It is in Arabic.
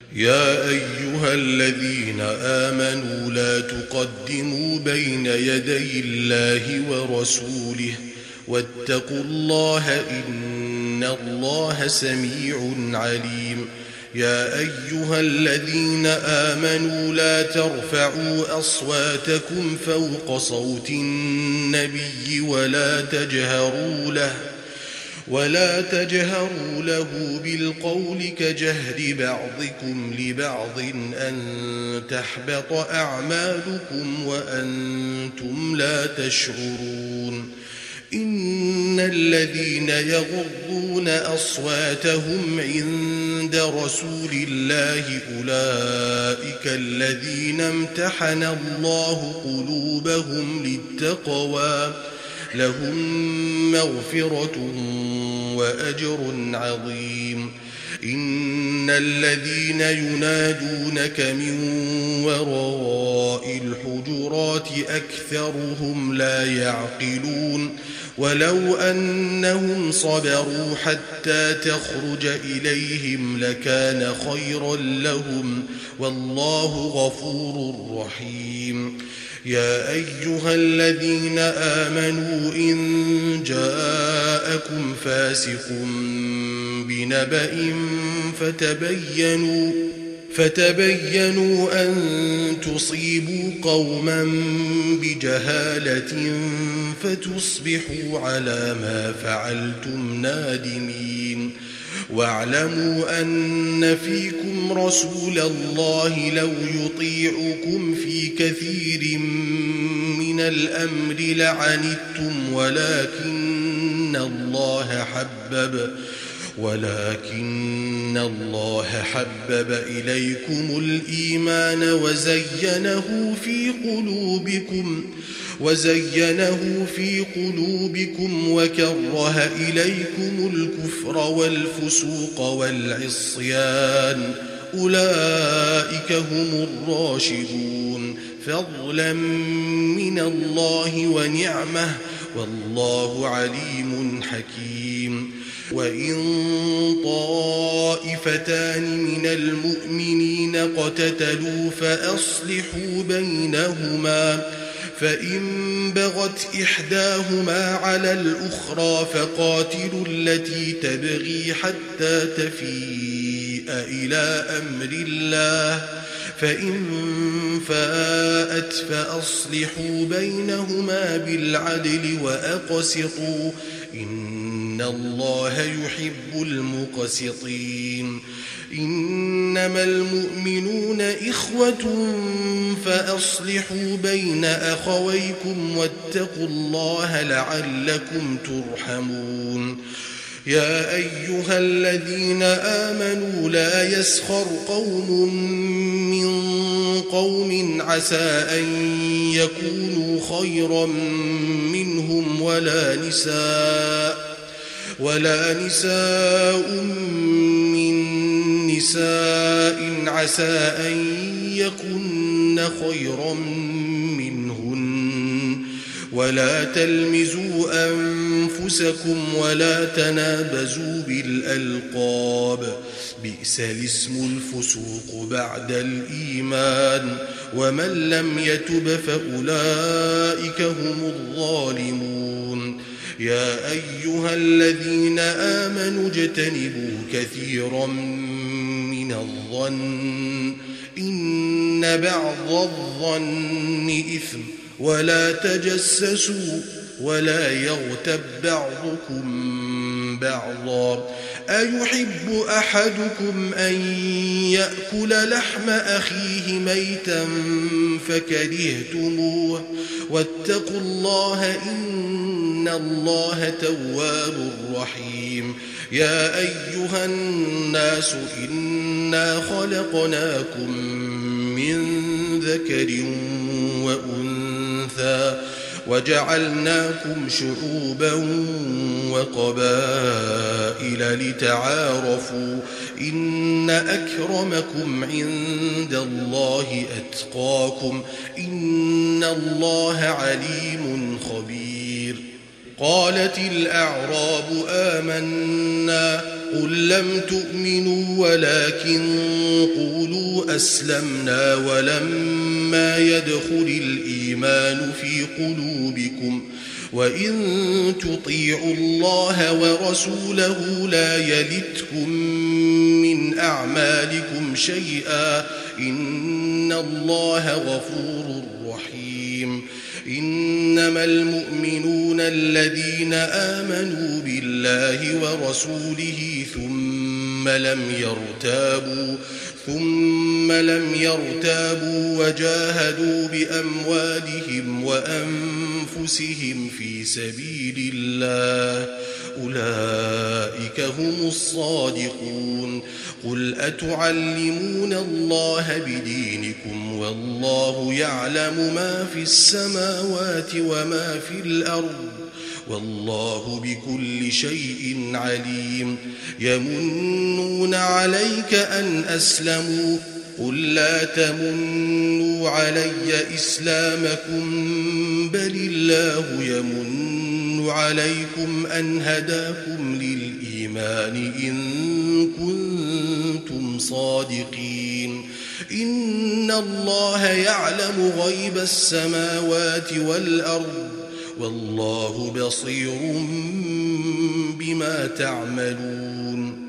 يا أيها الذين آمنوا لا تقدموا بين يدي الله ورسوله واتقوا الله إن الله سميع عليم. يا أيها الذين آمنوا لا ترفعوا أصواتكم فوق صوت النبي ولا تجهروا له بالقول كجهر بعضكم لبعض أن تحبط أعمالكم وأنتم لا تشعرون. إن الذين يغضون أصواتهم عند رسول الله أولئك الذين امتحن الله قلوبهم للتقوى لهم مغفرة وأجر عظيم. إن الذين ينادونك من وراء الحجرات أكثرهم لا يعقلون. ولو أنهم صبروا حتى تخرج إليهم لكان خيرا لهم والله غفور رحيم. يا أيها الذين آمنوا إن جاءكم فاسق بنبأ فتبينوا أن تصيبوا قوما بجهالة فتصبحوا على ما فعلتم نادمين. واعلموا أن فيكم رسول الله لو يطيعكم في كثير من الأمر لعنتم ولكن الله حبب إليكم الإيمان وزينه في قلوبكم وكره إليكم الكفر والفسوق والعصيان أولئك هم الراشدون فضلا من الله ونعمه والله عليم حكيم. وإن طائفتان من المؤمنين اقتتلوا فأصلحوا بينهما فإن بغت إحداهما على الأخرى فقاتلوا التي تبغي حتى تفيء إلى أمر الله فإن فاءت فأصلحوا بينهما بالعدل وأقسطوا إن الله يحب المقسطين. إنما المؤمنون إخوة فأصلحوا بين أخويكم واتقوا الله لعلكم ترحمون. يا أيها الذين آمنوا لا يسخر قوم من قوم عسى أن يكونوا خيرا منهم ولا نساء من نساء عسى أن يكن خيرا منهن ولا تلمزوا أنفسكم ولا تنابزوا بالألقاب بئس الاسم الفسوق بعد الإيمان ومن لم يتب فأولئك هم الظالمون. يا أيها الذين آمنوا اجتنبوا كثيرا من الظن إن بعض الظن إثم ولا تجسسوا ولا يغتب بعضكم بعضا أيحب أحدكم أن يأكل لحم أخيه ميتا فكرهتموه واتقوا الله إن الله تواب رحيم. يا أيها الناس إنا خلقناكم من ذكر وأنثى وجعلناكم شعوبا وقبائل لتعارفوا إن أكرمكم عند الله أتقاكم إن الله عليم خبير. قالت الأعراب آمنا قل لم تؤمنوا ولكن قولوا قولوا أسلمنا ولما يدخل الإيمان في قلوبكم وإن تطيعوا الله ورسوله لا يلتكم من أعمالكم شيئا إن الله غفور رحيم إنما المؤمنون الذين آمنوا بالله ورسوله ثم لم يرتابوا وجاهدوا بأموالهم وأنفسهم في سبيل الله أولئك هم الصادقون قل أتعلمون الله بدينكم والله يعلم ما في السماوات وما في الأرض والله بكل شيء عليم يمنون عليك أن أسلموا قل لا تمنوا علي إسلامكم بل الله يمن عليكم أن هداكم للإيمان إن كنتم صادقين إن الله يعلم غيب السماوات والأرض والله بصير بما تعملون